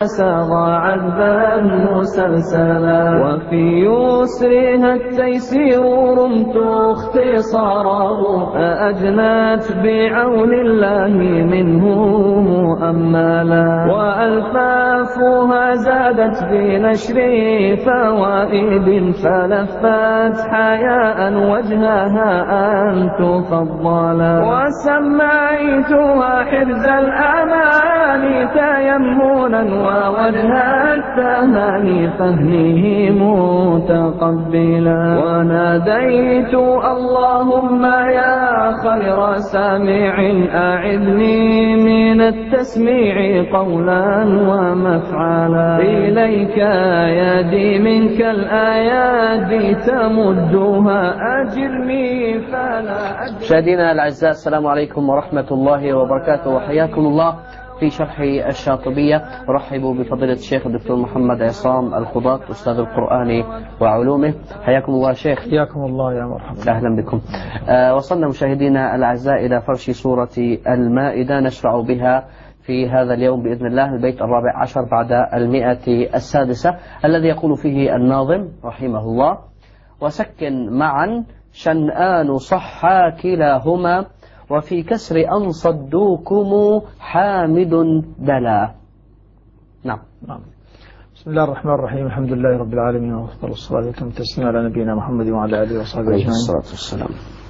ساغى عذبا مسلسلا وفي يسرها التيسير رمت اختصاره فأجنت بعون الله منه مؤملا وألفافها زادت بنشر فوائد فلفت حياء وجهها أن تفضلا وسميتها حرز الأمان تيمنا ووجه التهاني فهمه متقبلا وناديت اللهم يا خير سامع أعذني من التسميع قولا ومفعلا إليك يدي منك الآيات تمدها أجرني فلا أجر. مشاهدينا الأعزاء، السلام عليكم ورحمة الله وبركاته، وحياكم الله في شرح الشاطبية. أرحب بفضيلة الشيخ الدكتور محمد عصام الخضاط أستاذ القرآن وعلومه. حياكم الله شيخ. حياكم الله يا مرحبا. أهلا بكم. وصلنا مشاهدينا الأعزاء إلى فرش سورة المائدة، نشرع بها في هذا اليوم بإذن الله البيت 14 بعد 106 الذي يقول فيه الناظم رحمه الله: وسكن معا شنآن صحا كلاهما وفي كسر أن صدوكم حامد دلا. نعم. بسم الله الرحمن الرحيم، الحمد لله رب العالمين وأفضل الصلاة والتسليم على نبينا محمد وعلى آله وصحبه أجمعين. الصلاة والسلام.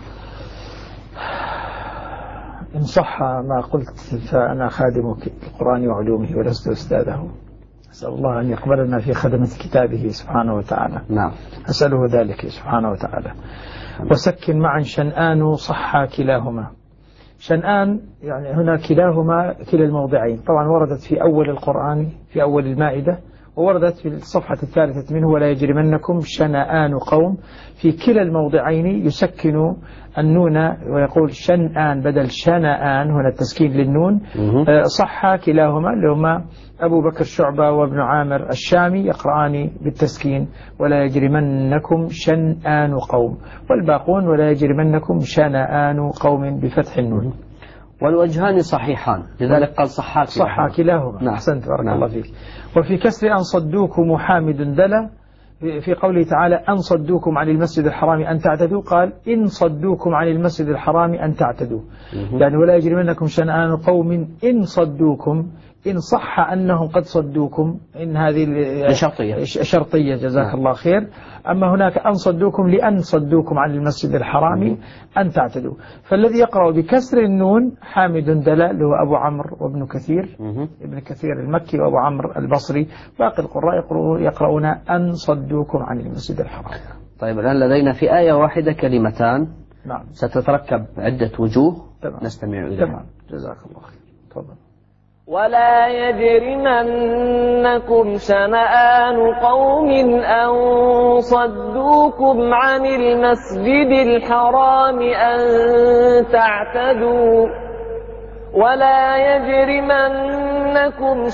إن صح ما قلت فأنا خادم القرآن وعلومه ولست أستاذه. أسأل الله أن يقبلنا في خدمة كتابه سبحانه وتعالى. نعم. أسأله ذلك سبحانه وتعالى. وسكن معا شنآن صحا كلاهما. شنآن يعني هنا كلاهما كلا الموضعين، طبعا وردت في أول القرآن في أول المائدة، ووردت في الصفحة الثالثة منه: ولا يجرمنكم شنآن قوم. في كلا الموضعين يسكن النون ويقول شنآن بدل شنآن، هنا التسكين للنون. صح كلاهما اللي هما أبو بكر شعبة وابن عامر الشامي يقرآن بالتسكين ولا يجرمنكم شنآن قوم، والباقون ولا يجرمنكم شنآن قوم بفتح النون. والوجهان صحيحان، لذلك قال صحا كلاهما. نعم. أحسنت بارك الله فيك. وفي كسر أن صدوكم حامد دلا، في قوله تعالى أن صدوكم عن المسجد الحرام أن تعتدوا، قال إن صدوكم عن المسجد الحرام أن تعتدوا. يعني ولا يجرمنكم شنآن قوم إن صدوكم، إن صح أنهم قد صدوكم، إن هذه شرطية جزاك الله خير. أما هناك أن صدوكم لأن صدوكم عن المسجد الحرام أن تعتدوا. فالذي يقرأ بكسر النون حامد دلال هو أبو عمرو وابن كثير، ابن كثير المكي وأبو عمرو البصري. باقي القراء يقرؤون أن صدوكم عن المسجد الحرام. طيب الآن لدينا في آية واحدة كلمتان. نعم. ستتركب عدة وجوه. تمام. نستمع إليها. تمام. جزاك الله خير. تفضل. ولا يجرمنكم شنآن قوم أن صدوكم عن المسجد الحرام أن تعتدوا. ولا يجرمنكم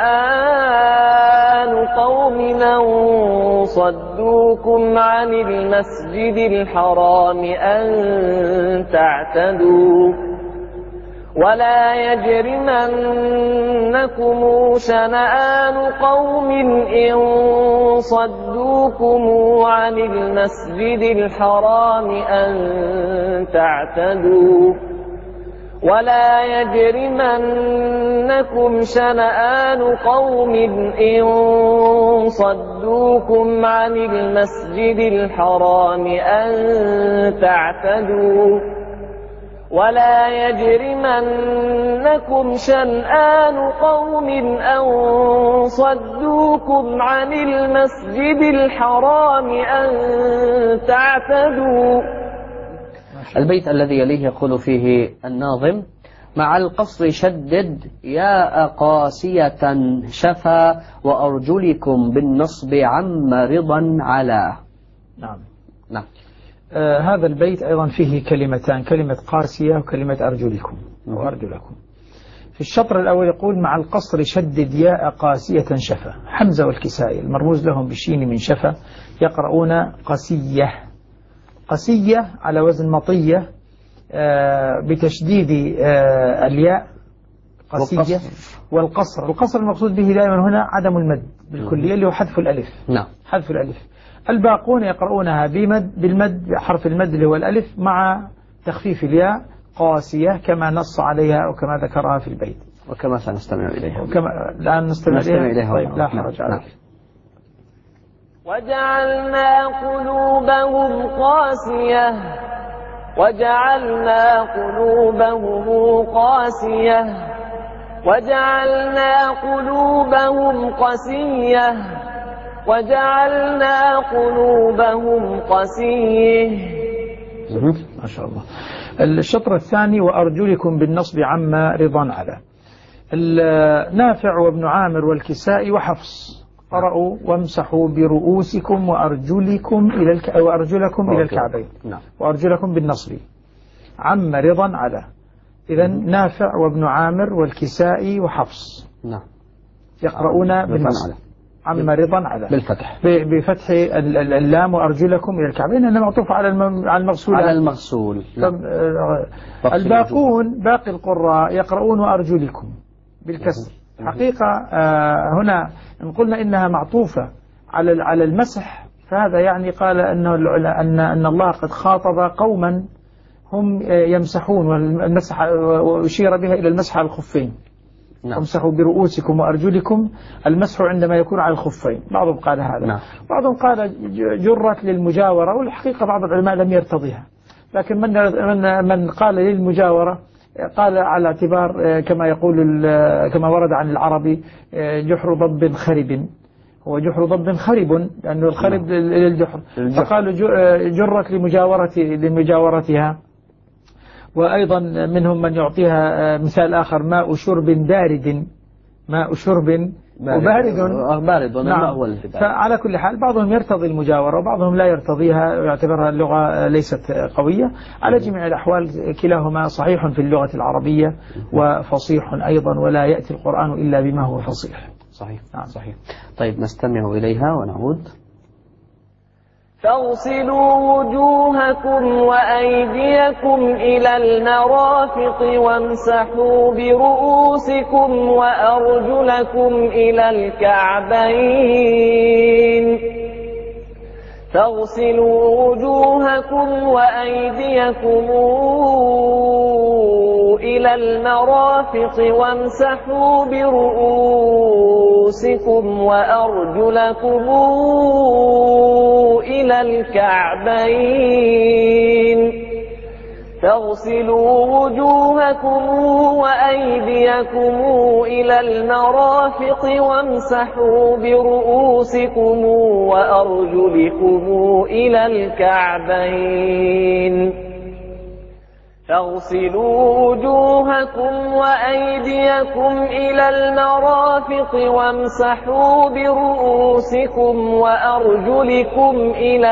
شنآن قوم أن صدوكم عن المسجد الحرام أن تعتدوا. ولا يجرمنكم شنآن قوم إن صدوكم عن المسجد الحرام أن تعتدوا. ولا يجرمنكم شنآن قوم إن صدوكم عن المسجد الحرام أن تعتدوا. ولا يجرمنكم شنآن قوم أن صدوكم عن المسجد الحرام أن تعتدوا. البيت الذي يليه يقول فيه الناظم: مع القصر شدد يا قاسية شفا وأرجلكم بالنصب عم رضا على. نعم. نعم. هذا البيت أيضا فيه كلمتان، كلمة قاسية وكلمة أرجلكم أو أرجلكم. في الشطر الأول يقول: مع القصر شدد ياء قاسية شفا. حمزة والكسائي المرموز لهم بالشين من شفا يقرؤون قسية. قسية على وزن مطية بتشديد الياء قاسية والقصر. القصر المقصود به دائما هنا عدم المد بالكلية اللي هو حذف الألف. نعم. حذف الألف. الباقون يقرؤونها بالمد، حرف المد اللي هو الألف مع تخفيف الياء، قاسية كما نص عليها وكما ذكرها في البيت، وكما سنستمع إليها. الآن نستمع إليها. طيب لا حرج عليك. وجعلنا قلوبهم قاسية وجعلنا قلوبهم قاسية وجعلنا قلوبهم قسية وجعلنا قلوبهم قسية. ما شاء الله. الشطر الثاني وأرجلكم بالنصب عما رضا على. نافع وابن عامر والكسائي وحفص قرأوا وامسحوا برؤوسكم وأرجلكم إلى الكعبين. نعم. وأرجلكم بالنصب عما رضا على. إذن نافع وابن عامر والكسائي وحفص نعم يقرؤون بالنصب عما رضا على بالفتح، بفتح اللام وأرجلكم إلى الكعبين، أنه معطوف على المغسول. على المغسول. الباقون باقي القراء يقرؤون وأرجلكم بالكسر. حقيقة هنا إن قلنا إنها معطوفة على المسح، فهذا يعني قال أن الله قد خاطب قوما هم يمسحون، والمسح وأشير بها إلى المسح على الخفين. نعم. امسحوا برؤوسكم وأرجلكم، المسح عندما يكون على الخفين. بعضهم قال هذا. نعم. بعضهم قال جرت للمجاورة، والحقيقة بعض العلماء لم يرتضيها، لكن من قال للمجاورة قال على اعتبار كما ورد عن العربي جحر ضب خرب، هو جحر ضب خرب لأنه الخرب للجحر، فقالوا جرت لمجاورتها. وأيضا منهم من يعطيها مثال آخر ماء شرب بارد، ماء شرب وبارد. نعم. فعلى كل حال بعضهم يرتضي المجاورة وبعضهم لا يرتضيها ويعتبرها اللغة ليست قوية. على جميع الأحوال كلاهما صحيح في اللغة العربية وفصيح أيضا، ولا يأتي القرآن إلا بما هو فصيح. صحيح. صحيح. طيب نستمع إليها ونعود. فاغسلوا وجوهكم وأيديكم إلى المرافق وامسحوا برؤوسكم وأرجلكم إلى الكعبين. فاغسلوا وجوهكم وأيديكم إلى المرافق وامسحوا برؤوسكم وأرجلكم إلى الكعبين. فاغسلوا وجوهكم وأيديكم إلى المرافق وامسحوا برؤوسكم وأرجلكم إلى الكعبين. فاغسلوا وجوهكم وأيديكم إلى المرافق وامسحوا برؤوسكم وأرجلكم إلى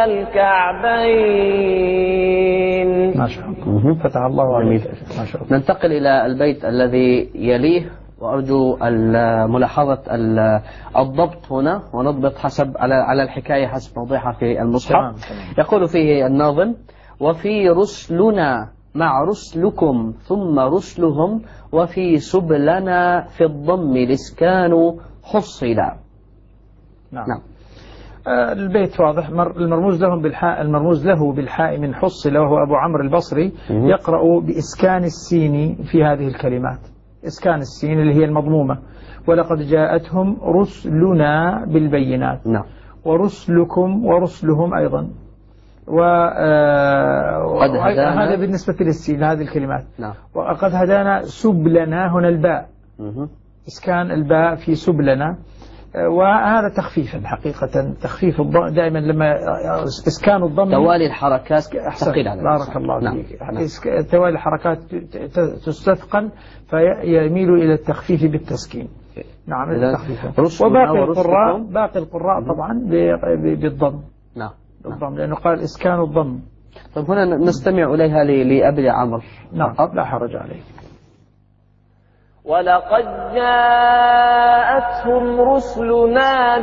الكعبين. ما شاء الله. فتح الله عليك. ما شاء الله. ننتقل إلى البيت الذي يليه، وأرجو ملاحظة الضبط هنا، ونضبط على الحكاية حسب موضعها في المصحف. يقول فيه الناظم: وفي رسلنا مع رسلكم ثم رسلهم وفي سبلنا في الضم الإسكان حصلا. نعم. البيت واضح. المرموز له بالحاء من حصل، وهو أبو عمرو البصري، يقرأ بإسكان السين في هذه الكلمات، إسكان السين اللي هي المضمومة. ولقد جاءتهم رسلنا بالبينات. نعم. ورسلكم ورسلهم أيضا. هذا بالنسبة للسين هذه الكلمات. نعم. وقد هدانا سبلنا، هنا الباء، إسكان الباء في سبلنا، وهذا تخفيفا حقيقة. تخفيف الضم دائما لما إسكان الضم توالي الحركات تثقيل على بارك الله نعم. فيك. توالي الحركات تستثقل فيميل إلى التخفيف بالتسكين. نعم. باقي القراء طبعا بالضم. نعم. بالضم، لأنه قال إسكان الضم. طيب هنا نستمع إليها لأبي عمرو. نعم. لا حرج عليه. ولقد جاءتهم رسلنا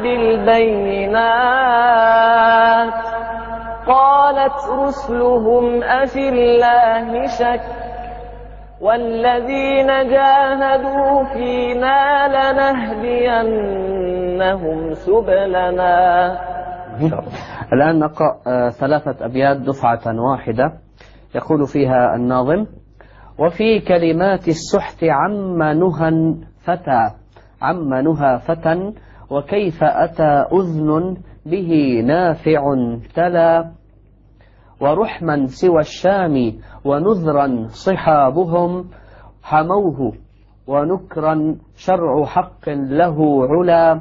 بالبينات قالت رسلهم أفي الله شك والذين جاهدوا فينا لنهدينهم سبلنا. الآن نقرأ 3 أبيات دفعة واحدة. يقول فيها الناظم: وفي كلمات السحت عم نهى فتى وكيف أتى أذن به نافع تلا، ورحما سوى الشام ونذرا صحابهم حموه، ونكرا شرع حق له علا،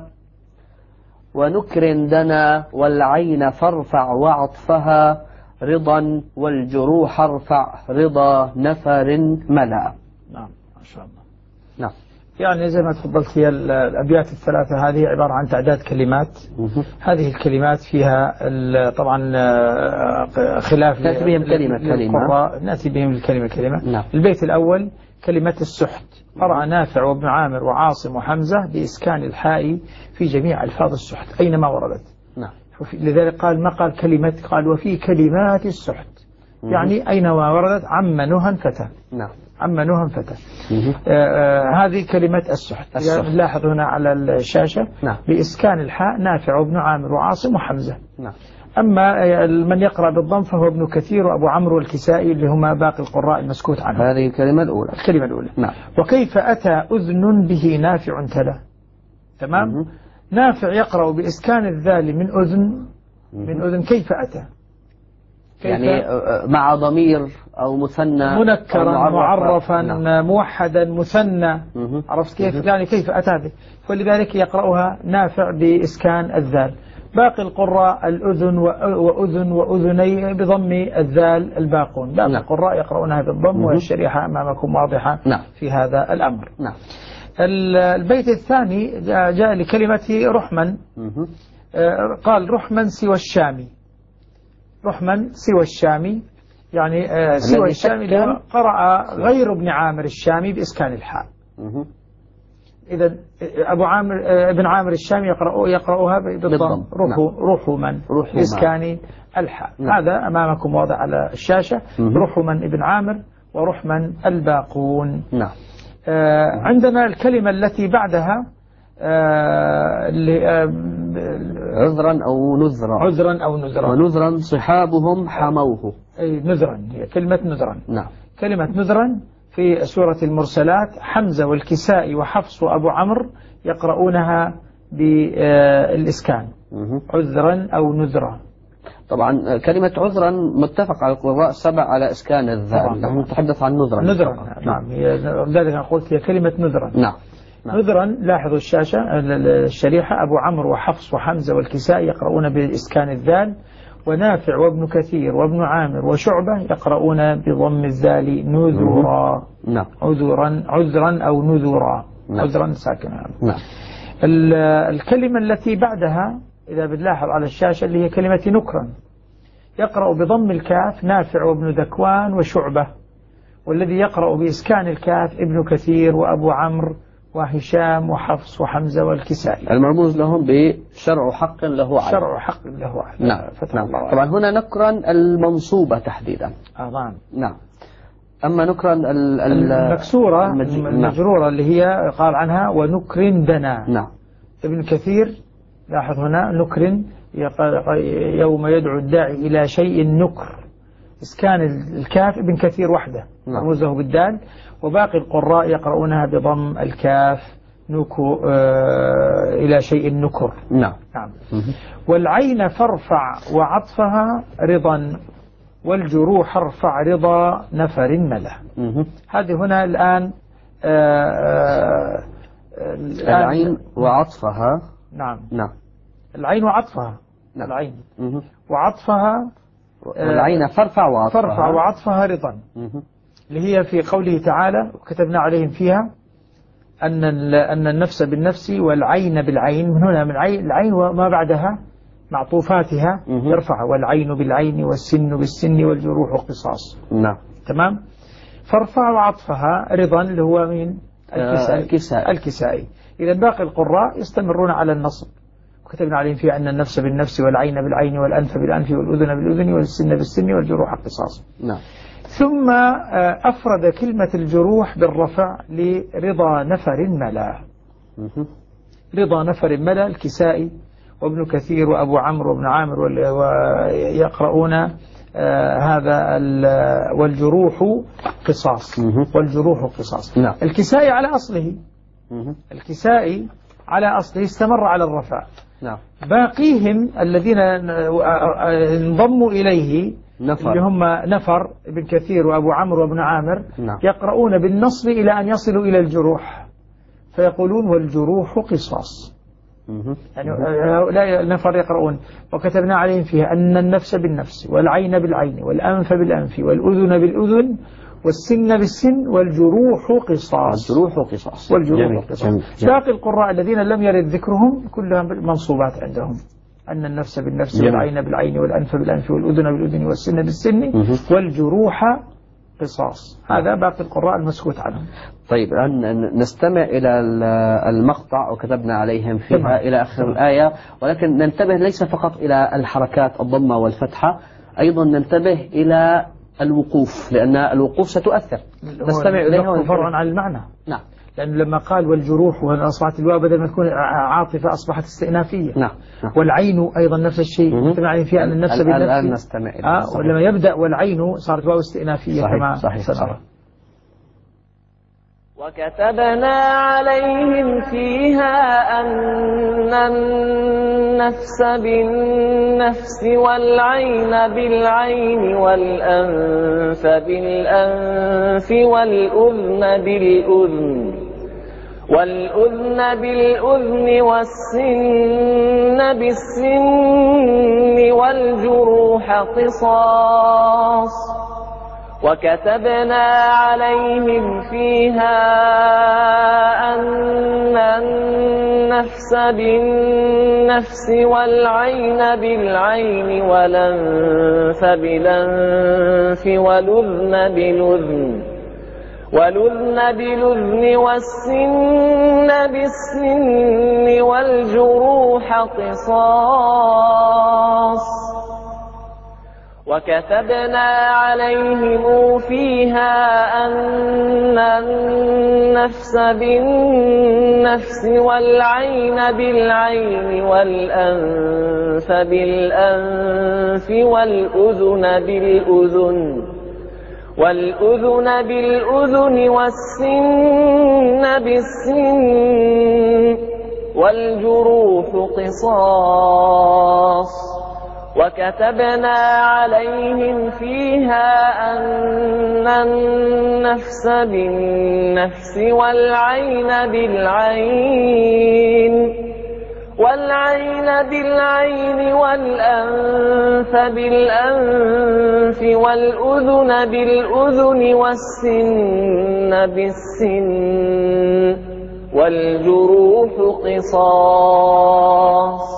ونكر دنا والعين فارفع وعطفها رضا، والجروح ارفع رضا نفر ملا. نعم ما شاء الله. نعم. يعني زي ما تفضلت، هي الأبيات الثلاثة هذه عبارة عن تعداد كلمات. هذه الكلمات فيها طبعا خلاف، نأتي بهم كلمة. نأتي بهم الكلمة. نعم. البيت الأول كلمة السحت، قرأ نافع وابن عامر وعاصم وحمزة بإسكان الحاء في جميع ألفاظ السحت أينما وردت. نعم. لذلك قال ما قال كلمة، قال وفي كلمات السحت، يعني أينما وردت عم نهى فتى. نعم. عم نهى فتى. هذه كلمة السحت. لاحظ هنا على الشاشة. نعم. بإسكان الحاء نافع وابن عامر وعاصم وحمزة. نعم. أما من يقرأ بالضم فهو ابن كثير وأبو عمرو والكسائي اللي هما باقي القراء المسكوت عنهم. هذه الكلمة الأولى. نعم. وكيف أتى أذن به نافع تلا. تمام. نافع يقرأ بإسكان الذال من أذن كيف أتى، يعني مع ضمير أو مثنى منكرا معرفا. نعم. موحدا مثنى. عرفت كيف؟ يعني كيف أتى، ولذلك يقرأها نافع بإسكان الذال. باقي القراء الأذن وأذن وأذني بضم الذال الباقون. باقي القراء يقرؤونها بالضم، والشريحة أمامكم واضحة في هذا الأمر. نعم. البيت الثاني جاء لكلمة رحما. قال رحما سوى الشامي. رحما سوى الشامي يعني سوى الشامي قرأ غير ابن عامر الشامي بإسكان الحاء. إذا ابن عامر الشامي يقرأها بالضم رحما بإسكان الحاء. هذا أمامكم واضح على الشاشة. رحما ابن عامر ورحما الباقون. نعم. عندنا الكلمة التي بعدها عذرا أو نذرا. ونذرا صحابهم حموه. أي نذرا، هي كلمة نذرا. نعم. كلمة نذرا في سورة المرسلات حمزة والكسائي وحفص وأبو عمرو يقرؤونها بالإسكان. عذرا أو نذرا. طبعا كلمة عذرا متفق على القراء 7 على إسكان الذال. نحن نتحدث عن نذرا. نعم. لذلك قلت هي كلمة نذرا. نعم. نذرا. لاحظوا الشاشة الشريحة. أبو عمرو وحفص وحمزة والكسائي يقرؤون بإسكان الذال، ونافع وابن كثير وابن عامر وشعبة يقرؤون بضم الذال نذرا. نعم. عذرا أو نذرا. عذرا ساكنة. نعم. الكلمة التي بعدها إذا بنلاحظ على الشاشة اللي هي كلمة نكرا، يقرأ بضم الكاف نافع وابن ذكوان وشعبة، والذي يقرأ بإسكان الكاف ابن كثير وأبو عمرو وهشام وحفص وحمزة والكسائي. المرموز لهم بشرع حق له على. شرع حق له على. نعم. طبعا هنا نكرا المنصوبة تحديدا. نعم. أما نكرا المكسورة المجرورة اللي هي قال عنها ونكر دنا. نعم. ابن كثير لاحظ هنا نكر يوم يدعو الداعي إلى شيء نكر، إسكان الكاف ابن كثير وحده مرموزه بالدال، وباقي القراء يقرؤونها بضم الكاف نكو إلى شيء نكر. نعم. والعين فارفع وعطفها رضا، والجروح ارفع رضا نفر ملا. هذه هنا الآن العين وعطفها. نعم. العين وعطفها. العين وعطفها. والعين فارفع وعطفها رضا، اللي هي في قوله تعالى وكتبنا عليهم فيها أن النفس بالنفس والعين بالعين. من هنا من العين وما بعدها معطوفاتها يرفع، والعين بالعين والسن بالسن والجروح قصاص. نعم. تمام. فارفع وعطفها رضا اللي هو من الكسائي. إذا باقي القراء يستمرون على النصب، وكتبنا عليهم فيها أن النفس بالنفس والعين بالعين والأنف بالأنف والأذن بالأذن والسن بالسن والجروح قصاص. نعم. ثم أفرد كلمة الجروح بالرفع لرضا نفر ملا. رضا نفر ملا الكسائي وابن كثير وأبو عمرو وابن عامر ويقرؤون هذا والجروح قصاص. والجروح قصاص. نعم. الكسائي على أصله، الكسائي على أصله استمر على الرفع. نعم. باقيهم الذين انضموا إليه اللي هم نفر ابن كثير وأبو عمرو وابن عامر نعم. يقرؤون بالنصب إلى أن يصلوا إلى الجروح فيقولون والجروح قصاص. يعني هؤلاء النفر يقرؤون وكتبنا عليهم فيها أن النفس بالنفس والعين بالعين والأنف بالأنف والأذن بالأذن والسن بالسن والجروح قصاص. والجروح قصاص. والجروح قصاص. باقي القراء الذين لم يرد ذكرهم كلها منصوبات عندهم، أن النفس بالنفس والعين بالعين والأنف بالأنف والأذن بالأذن والسن بالسن والجروح قصاص. هذا باقي القراء المسكوت عنهم. طيب الآن نستمع إلى المقطع وكتبنا عليهم فيها إلى آخر الآية، ولكن ننتبه ليس فقط إلى الحركات الضمة والفتحة، أيضا ننتبه إلى الوقوف، لأن الوقوف ستؤثر. نستمع إليها فرعا عن المعنى. نعم. لأنه لما قال والجروح وهنا أصبحت الواو بدل ما تكون عاطفة أصبحت استئنافية. نعم. والعين أيضا نفس الشيء، نستمع فيها أن النفس بالنفس. الآن نستمع إليها. ولما يبدأ والعين صارت واو استئنافية. صحيح. صحيح. صحيح. وكتبنا عليهم فيها أن النفس بالنفس والعين بالعين والأنف بالأنف والأذن بالأذن والسن بالسن والجروح قصاص. وكتبنا عليهم فيها أن النفس بالنفس والعين بالعين والأنف بالأنف والأذن بالأذن والسن بالسن والجروح قصاص. وكتبنا عليهم فيها أن النفس بالنفس والعين بالعين والأنف بالأنف والأذن بالأذن والسن بالسن والجروح قصاص. وكتبنا عليهم فيها أن النفس بالنفس والعين بالعين والأنف بالأنف والأذن بالأذن والسن بالسن والجروح قصاص.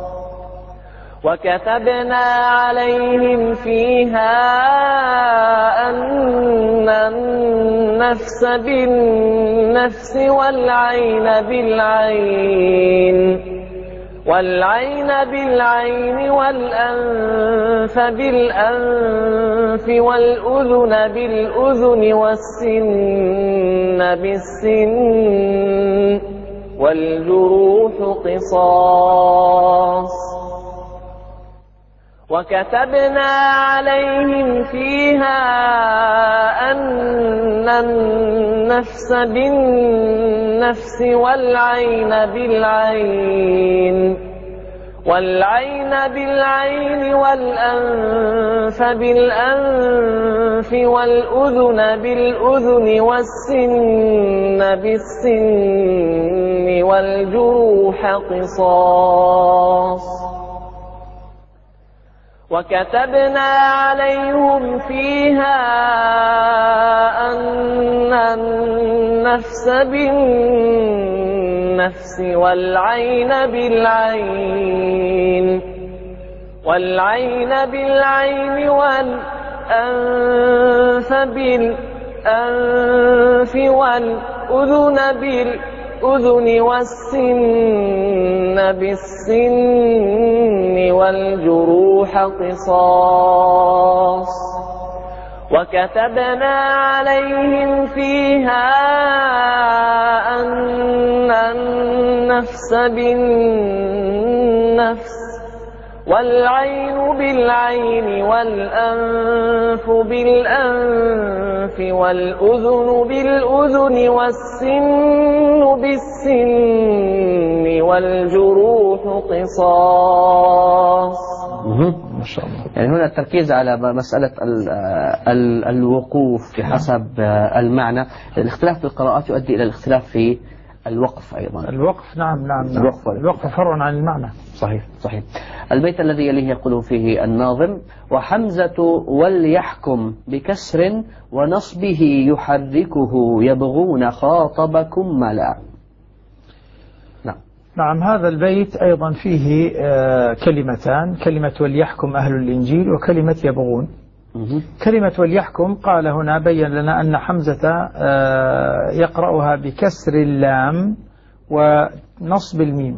وكتبنا عليهم فيها أن النفس بالنفس والعين بالعين والأنف بالأنف والأذن بالأذن والسن بالسن والجروح قصاص. وكتبنا عليهم فيها أن النفس بالنفس والعين بالعين والأنف بالأنف والأذن بالأذن والسن بالسن والجروح قصاص. وكتبنا عليهم فيها أن النفس بالنفس والعين بالعين والأنف بالأنف والأذن بالأذن والسن بالسن والجروح قصاص. وكتبنا عليهم فيها أن النفس بالنفس والعين بالعين والأنف بالأنف والأذن بالأذن والسن بالسن والجروح قصاص. ما شاء الله. يعني هنا التركيز على مسألة الوقوف بحسب المعنى. الاختلاف في القراءات يؤدي إلى الاختلاف في الوقف أيضا. الوقف نعم. الوقف فرع عن المعنى. صحيح. البيت الذي يليه يقول فيه الناظم: وحمزة وليحكم بكسر ونصبه يحركه يبغون خاطبكم ملا. نعم. هذا البيت أيضا فيه كلمتان: كلمة وليحكم أهل الإنجيل وكلمة يبغون. كلمة وليحكم قال هنا بين لنا أن حمزة يقرأها بكسر اللام ونصب الميم،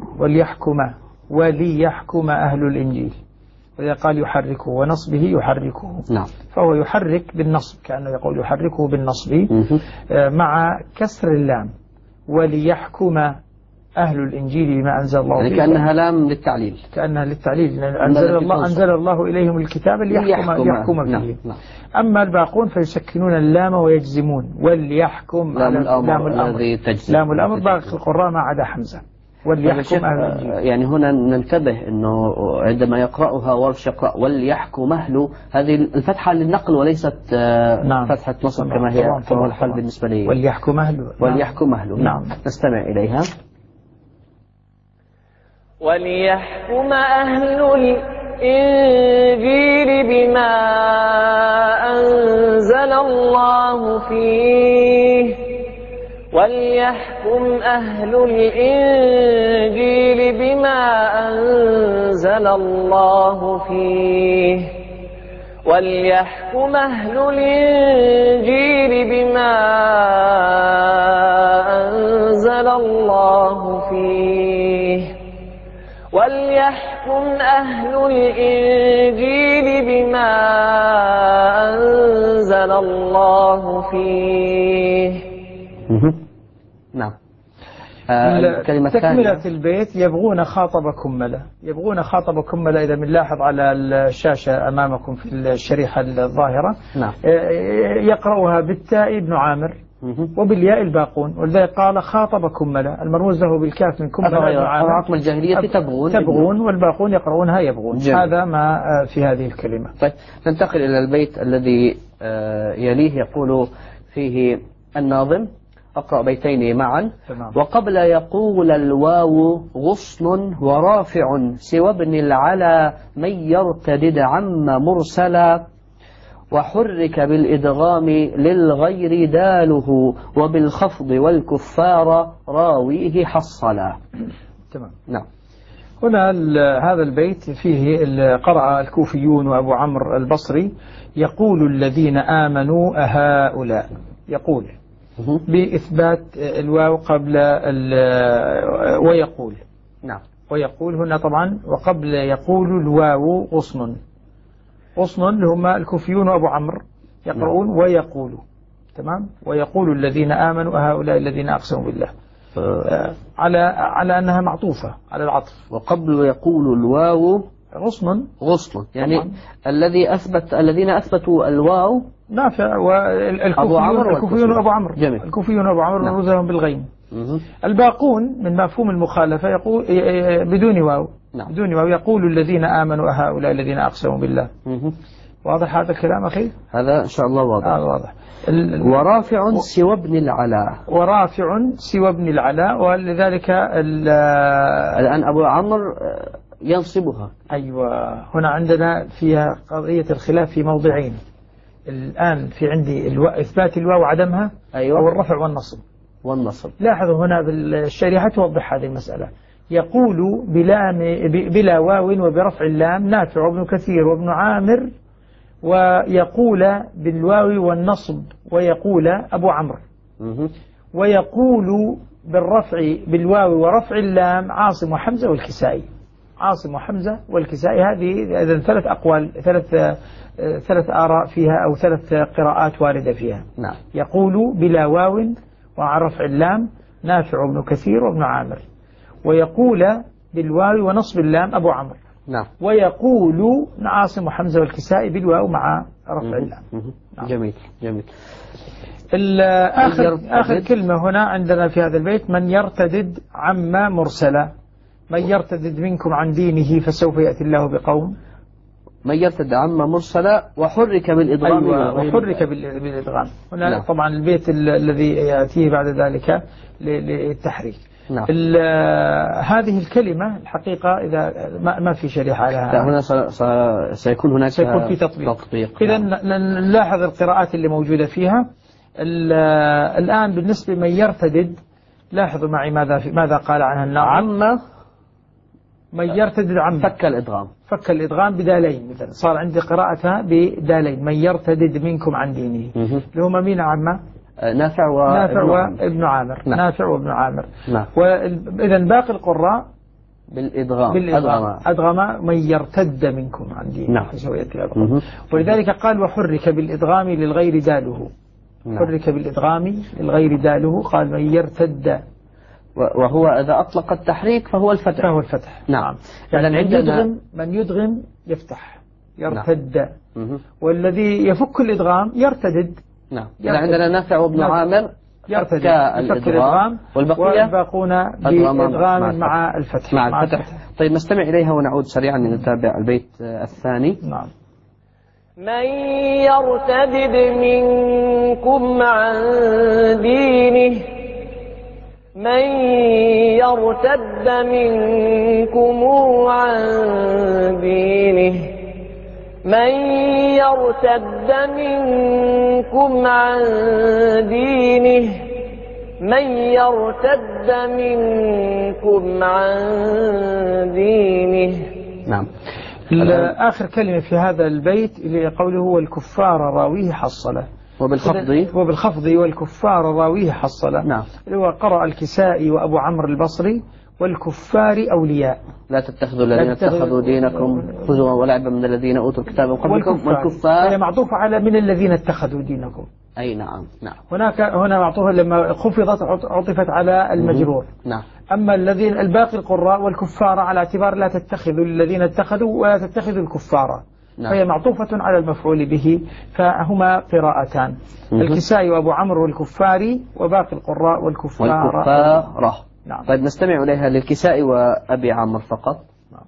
وليحكم أهل الإنجيل، وإذا قال يحركه ونصبه يحركه. نعم. فهو يحرك بالنصب، كأنه يقول يحركه بالنصب مع كسر اللام، وليحكم أهل الإنجيل بما أنزل الله، يعني كأنها لام للتعليل. كأنها للتعليل. أنزل الله إليهم الكتاب ليحكم فيه. نعم. أما الباقون فيسكنون اللام ويجزمون، وليحكم لام الأمر. باقي القراء ما عدا حمزة، وليحكم أهل الإنجيل. يعني هنا ننتبه أنه عندما يقرأها ورش يقرأ وليحكم أهل، هذه الفتحة للنقل وليست فتحة نصب كما هي الحال بالنسبة لي. وليحكم أهل. نعم. نستمع إليها. وليحكم أهل الإنجيل بما أنزل الله فيه، وليحكم أهل الإنجيل بما أنزل الله فيه، وليحكم أهل الإنجيل بما أنزل الله فيه، وليحكم أهل الإنجيل بما أنزل الله فيه. نعم. تكملة البيت: يبغون خاطبكم ملا. يبغون خاطبكم ملا إذا بنلاحظ على الشاشة أمامكم في الشريحة الظاهرة. نعم. يقرأها بالتاء ابن عامر وبالياء الباقون، ولذلك قال خاطبكم ملا، المرموز له بالكاف من كم عقم الجاهلية تبغون، والباقون يقرؤونها يبغون. هذا ما في هذه الكلمة. طيب ننتقل إلى البيت الذي يليه يقول فيه الناظم: أقرأ بيتين معا. تمام. وقبل يقول الواو غصن ورافع سوى ابن العلا من يرتدد عم مرسلا، وحرك بالإدغام للغير داله وبالخفض والكفار راويه حصلا. تمام. نعم. هنا هذا البيت فيه قرأ الكوفيون وأبو عمرو البصري: يقول الذين آمنوا أهؤلاء، يقول بإثبات الواو قبل ويقول. نعم. ويقول هنا طبعا وقبل يقول الواو غصن اللي هم الكوفيون وأبو عمرو يقرؤون ويقولوا. تمام. ويقول الذين آمنوا هؤلاء الذين أقسموا بالله، على أنها معطوفة على العطف. وقبل يقول الواو غصن يعني الذين أثبتوا الواو نافع والكوفيون وأبو عمرو. الكوفيون وأبو عمرو نرمزهم بالغين. الباقون من مفهوم المخالفة يقول بدون واو. بدون واو. يقول الذين آمنوا هؤلاء الذين أقسموا بالله. واضح هذا الكلام أخي؟ هذا إن شاء الله واضح. واضح. ورافع سوى ابن العلاء. ولذلك الآن أبو عمرو ينصبها. أيوة. هنا عندنا فيها قضية الخلاف في موضعين الآن. في عندي إثبات الواو وعدمها. أيوة. أو الرفع والنصب. لاحظوا هنا بالشريحة توضح هذه المسألة. يقول بلا واو وبرفع اللام نافع وابن كثير وابن عامر، ويقول بالواو والنصب ويقول أبو عمرو، ويقول بالرفع بالواو ورفع اللام عاصم وحمزة والكسائي. عاصم وحمزة والكسائي. هذه إذن 3 أقوال، 3 آراء فيها أو 3 قراءات واردة فيها. نعم. يقول بلا واو وعن رفع اللام نافع وابن كثير وابن عامر، ويقول بالواو ونصب اللام أبو عمرو. نعم. ويقول عاصم وحمزة والكسائي بالواو مع رفع اللام. نعم. جميل جميل. آخر كلمة هنا عندنا في هذا البيت: من يرتدد عما مرسلا. من يرتدد منكم عن دينه فسوف يأتي الله بقوم. من يرتد عما مرسلا وحرك بالإدغام. أيوة، وحرك بالإدغام. هنا نعم. طبعا البيت الذي يأتيه بعد ذلك للتحريك. نعم. هذه الكلمة الحقيقة إذا ما في شريحة لها، هنا سيكون هناك في تطبيق. إذا نلاحظ القراءات اللي موجودة فيها. الآن بالنسبة من يرتدد، لاحظوا معي ماذا قال عنها الناظم. عما من يرتدد عما فك الإدغام بدالين. مثلا صار عندي قراءتها بدالين: من يرتدد منكم عن دينه، اللي هم مين؟ عما نافع وابن عامر. نعم. نافع وابن عامر. نعم. وإذا باقي القراء بالإدغام أدغم من يرتد منكم عن دينه. نعم. ولذلك قال وحرك بالإدغام للغير داله. نعم. حرك بالإدغام للغير داله، قال من يرتد، وهو إذا أطلق التحريك فهو الفتح. نعم. يعني من يدغم يفتح، يرتد. نعم. والذي يفك الإدغام يرتدد. نعم. إذا عندنا نافع وابن عامر يرتد الإدغام، والباقون بإدغام مع الفتح. طيب نستمع إليها ونعود سريعا لنتابع البيت الثاني. نعم. من يرتدد منكم عن دينه، من يرتد منكم عن دينه، من يرتد منكم عن دينه، من يرتد منكم عن دينه. نعم. آخر كلمة في هذا البيت اللي قوله والكفار راويه حصله، وبالخفض والكفار راويه حصله. نعم. اللي هو قرأ الكسائي وأبو عمرو البصري: والكفار أولياء. لا تتخذوا الذين اتخذوا دينكم هزوا ولعبا من الذين أوتوا الكتاب من قبلكم والكفار. هي معطوفة على من الذين اتخذوا دينكم. أي نعم. هنا معطوفة لما خفضت عطفت على المجرور. نعم. أما الذين الباقي القراء والكفار على اعتبار لا تتخذوا الذين اتخذوا ولا تتخذوا الكفار. نعم. فهي معطوفة على المفعول به، فهما قراءتان: الكسائي وأبو عمرو والكفار، وباقي القراء والكفار. نعم. طيب نستمع إليها للكسائي وأبي عمرو فقط.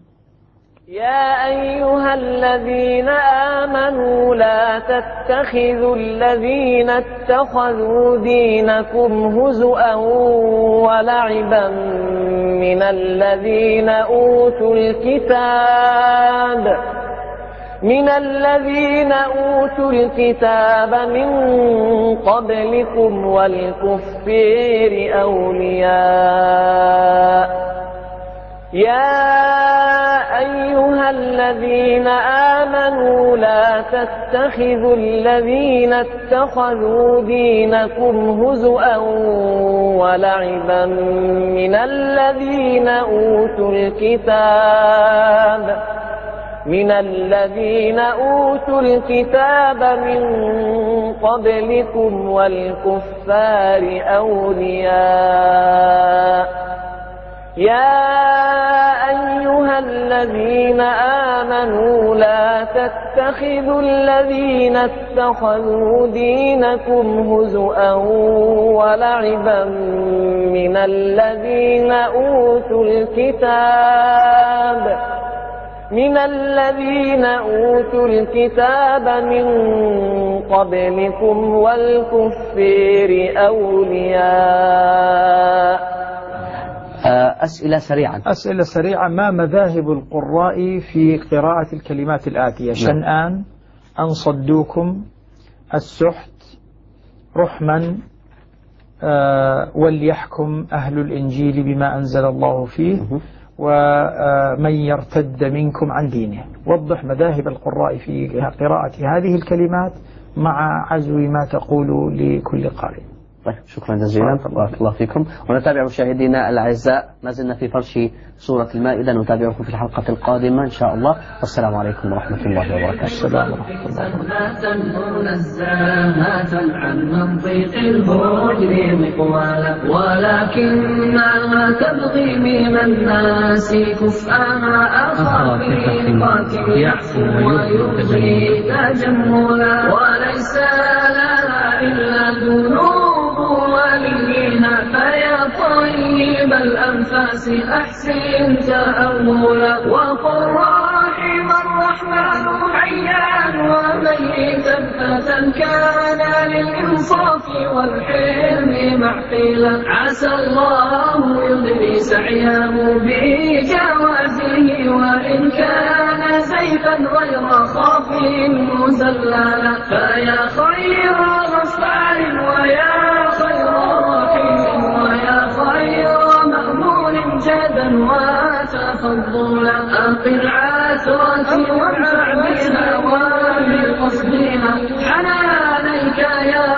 يا أيها الذين آمنوا لا تتخذوا الذين اتخذوا دينكم هزؤا ولعبا من الذين أوتوا الكتاب من قبلكم والكفار أولياء. يا أيها الذين آمنوا لا تتخذوا الذين اتخذوا دينكم هزؤا ولعبا من الذين أوتوا الكتاب من قبلكم والكفار أولياء. يا أيها الذين آمنوا لا تتخذوا الذين اتخذوا دينكم هزؤا ولعبا من الذين أوتوا الكتاب من قبلكم والكفار أولياء. أسئلة سريعة. ما مذاهب القراء في قراءة الكلمات الآتية؟ شنآن، أن صدوكم، السحت، رحما، وليحكم أهل الإنجيل بما أنزل الله فيه، ومن يرتد منكم عن دينه. وضح مذاهب القراء في قراءة هذه الكلمات مع عزو ما تقول لكل قارئ. طيب شكرا جزيلا، بارك الله فيكم. ونتابع مشاهدينا الأعزاء، ما زلنا في فرش سورة المائدة، نتابعكم في الحلقة القادمة إن شاء الله، والسلام عليكم ورحمة الله وبركاته. السلام ورحمة الله وبركاته. ولكنها تبغي من الناس كفءها أخاك يعفو ويبغي تجملا، وليس لها إلا ذنوب وليها، فيا طيب الأنفاس أحسن تأولا، وقل رحم الرحمن حيا وميتا فتى كان للإنصاف والحلم معقلا، عسى الله يضني سعيه بجوازه، وإن كان سيفا غير خاف مزللا، فيا خير غفار ويا خير رحيم ويا خير مأمون جدا وتفضلا، أقل عثرتي وانفع بها وبقصدها حنانيك يا